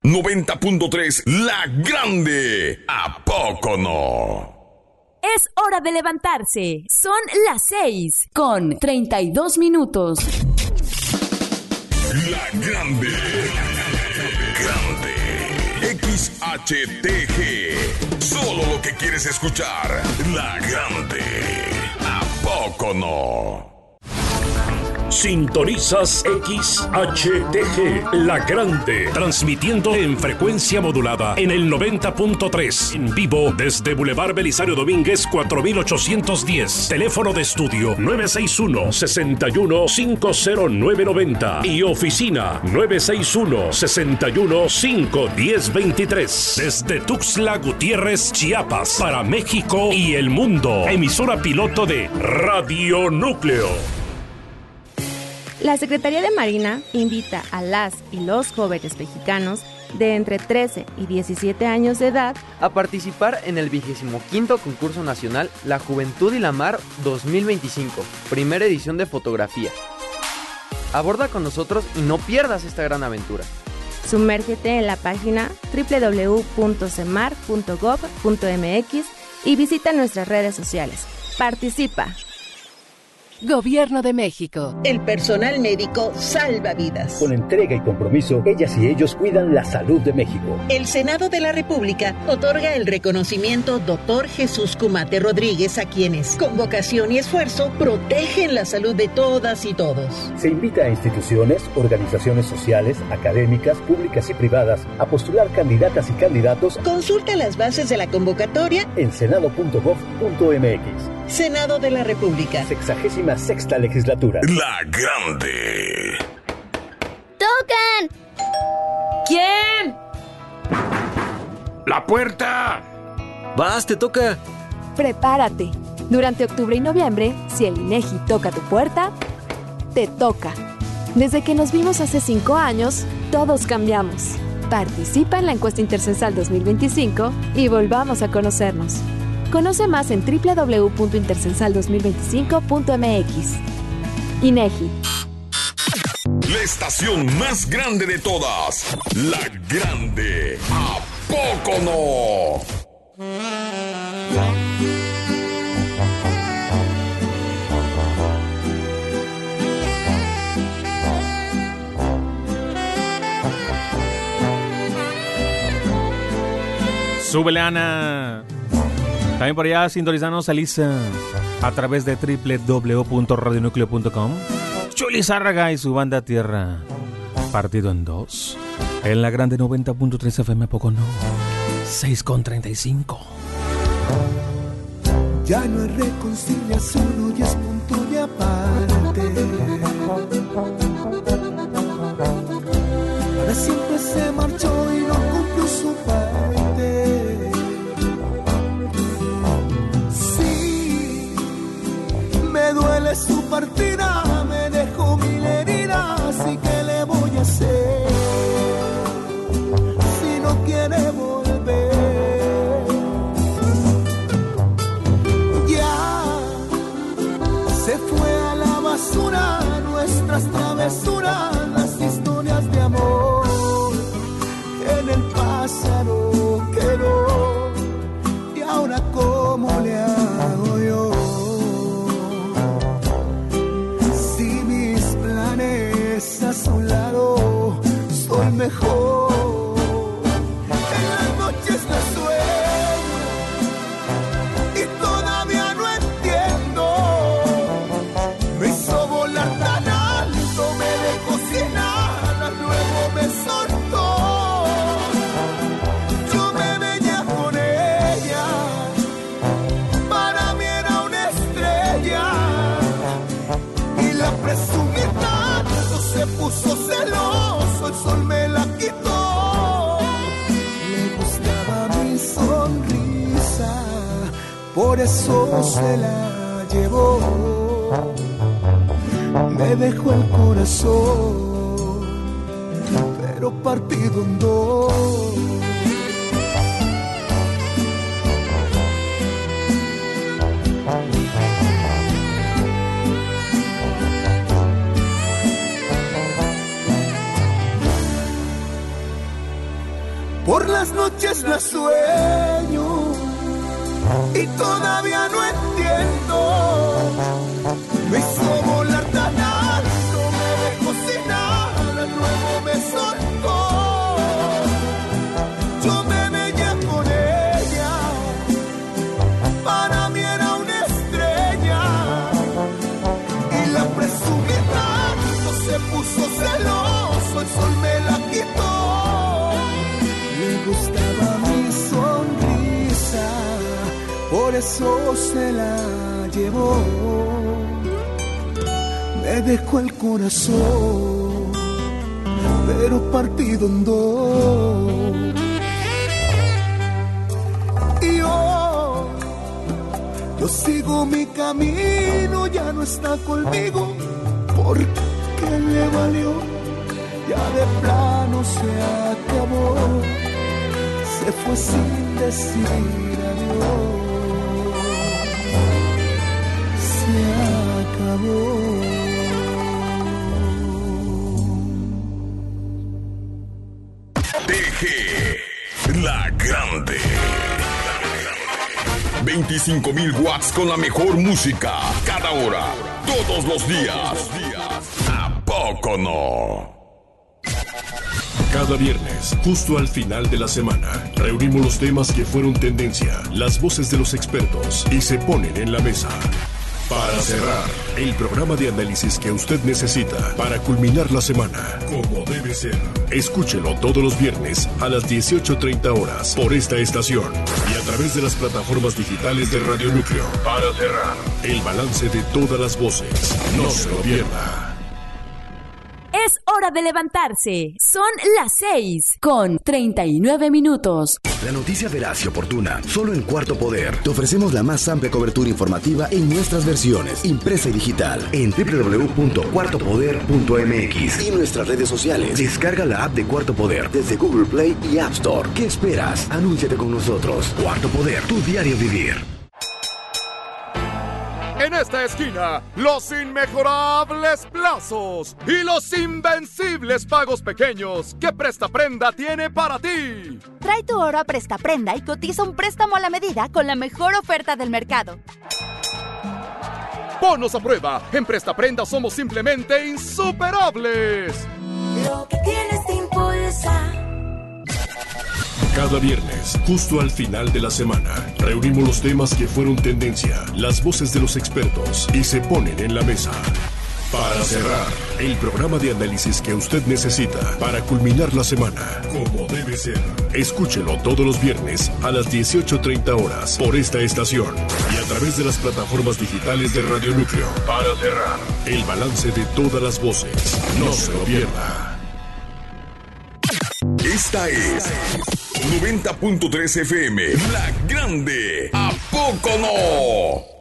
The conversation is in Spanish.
90.3 La Grande. ¿A poco no? Es hora de levantarse. Son las 6:32. La Grande. Grande. XHTG. Solo lo que quieres escuchar. La Grande. ¿A poco no? Sintonizas XHTG, La Grande, transmitiendo en frecuencia modulada en el 90.3, en vivo desde Boulevard Belisario Domínguez 4810, teléfono de estudio 961-61-50990 y oficina 961-61-51023, desde Tuxtla Gutiérrez, Chiapas, para México y el mundo, emisora piloto de Radio Núcleo. La Secretaría de Marina invita a las y los jóvenes mexicanos de entre 13 y 17 años de edad a participar en el 25º Concurso Nacional La Juventud y la Mar 2025, primera edición de fotografía. Aborda con nosotros y no pierdas esta gran aventura. Sumérgete en la página www.cemar.gov.mx y visita nuestras redes sociales. Participa. Gobierno de México. El personal médico salva vidas. Con entrega y compromiso, ellas y ellos cuidan la salud de México. El Senado de la República otorga el reconocimiento Dr. Jesús Cumate Rodríguez a quienes, con vocación y esfuerzo, protegen la salud de todas y todos. Se invita a instituciones, organizaciones sociales, académicas, públicas y privadas a postular candidatas y candidatos. Consulta las bases de la convocatoria en senado.gov.mx. Senado de la República. 66ª legislatura. La Grande. ¡Tocan! ¿Quién? ¡La puerta! ¡Vas, te toca! Prepárate. Durante octubre y noviembre, si el INEGI toca tu puerta, te toca. Desde que nos vimos hace 5 años, todos cambiamos. Participa en la encuesta intercensal 2025 y volvamos a conocernos. Conoce más en www.intercensal2025.mx. INEGI. La estación más grande de todas. La Grande. ¿A poco no? Súbele, Ana. También por allá sintonizarnos a Lisa a través de www.radionucleo.com. Chuli Zárraga y su banda Tierra, partido en dos. En La Grande 90.3 FM, poco no. 6:35. Ya no hay reconciliación, hoy es punto de aparte. Para siempre se marchó y no cumplió su parte. Me duele su partida, me dejó mil heridas, ¿y qué le voy a hacer si no quiere volver? Ya se fue a la basura nuestras travesuras, las historias de amor en el pasado quedó. Y ahora ¿cómo le hago yo? A un lado soy mejor. En las noches no sueño y todavía no entiendo. Me hizo volar tan alto, me dejó sin alas, luego me soltó. Yo me veía con ella, para mí era una estrella y la presumí. Se puso celoso, el sol me la quitó. Le gustaba mi sonrisa, por eso se la llevó. Me dejó el corazón, pero partido en dos. por las noches la sueño y todavía no entiendo. Me hizo volar tan alto, me dejó sin nada, luego me soltó. Yo me veía con ella, para mí era una estrella, y la presumí tanto, se puso celoso, el sol me la quitó. Le gustaba mi sonrisa, por eso se la llevó. Me dejó el corazón, pero partido en dos. Y hoy yo sigo mi camino, ya no está conmigo, porque le valió, ya de plano se acabó, se fue sin decir adiós. Se acabó. TG, la grande. 25,000 watts con la mejor música, cada hora, todos los días. ¿A poco no? Cada viernes, justo al final de la semana, reunimos los temas que fueron tendencia, las voces de los expertos y se ponen en la mesa. Para cerrar, el programa de análisis que usted necesita para culminar la semana, como debe ser. Escúchelo todos los viernes a las 18:30 horas por esta estación y a través de las plataformas digitales de Radio Núcleo. Para cerrar, el balance de todas las voces. No se lo pierda. Es hora de levantarse. Son las 6:39. La noticia veraz y oportuna, solo en Cuarto Poder. Te ofrecemos la más amplia cobertura informativa en nuestras versiones, impresa y digital, en www.cuartopoder.mx y nuestras redes sociales. Descarga la app de Cuarto Poder desde Google Play y App Store. ¿Qué esperas? Anúnciate con nosotros. Cuarto Poder, tu diario vivir. En esta esquina, los inmejorables plazos y los invencibles pagos pequeños que Prestaprenda tiene para ti. Trae tu oro a Prestaprenda y cotiza un préstamo a la medida con la mejor oferta del mercado. Ponnos a prueba. En Prestaprenda somos simplemente insuperables. Lo que tienes te impulsa. Cada viernes, justo al final de la semana, reunimos los temas que fueron tendencia, las voces de los expertos y se ponen en la mesa. Para cerrar, el programa de análisis que usted necesita para culminar la semana, como debe ser. Escúchelo todos los viernes a las 18:30 horas por esta estación y a través de las plataformas digitales de Radio Núcleo. Para cerrar, el balance de todas las voces. No se lo pierda. Esta es 90.3 FM, La Grande. ¿A poco no?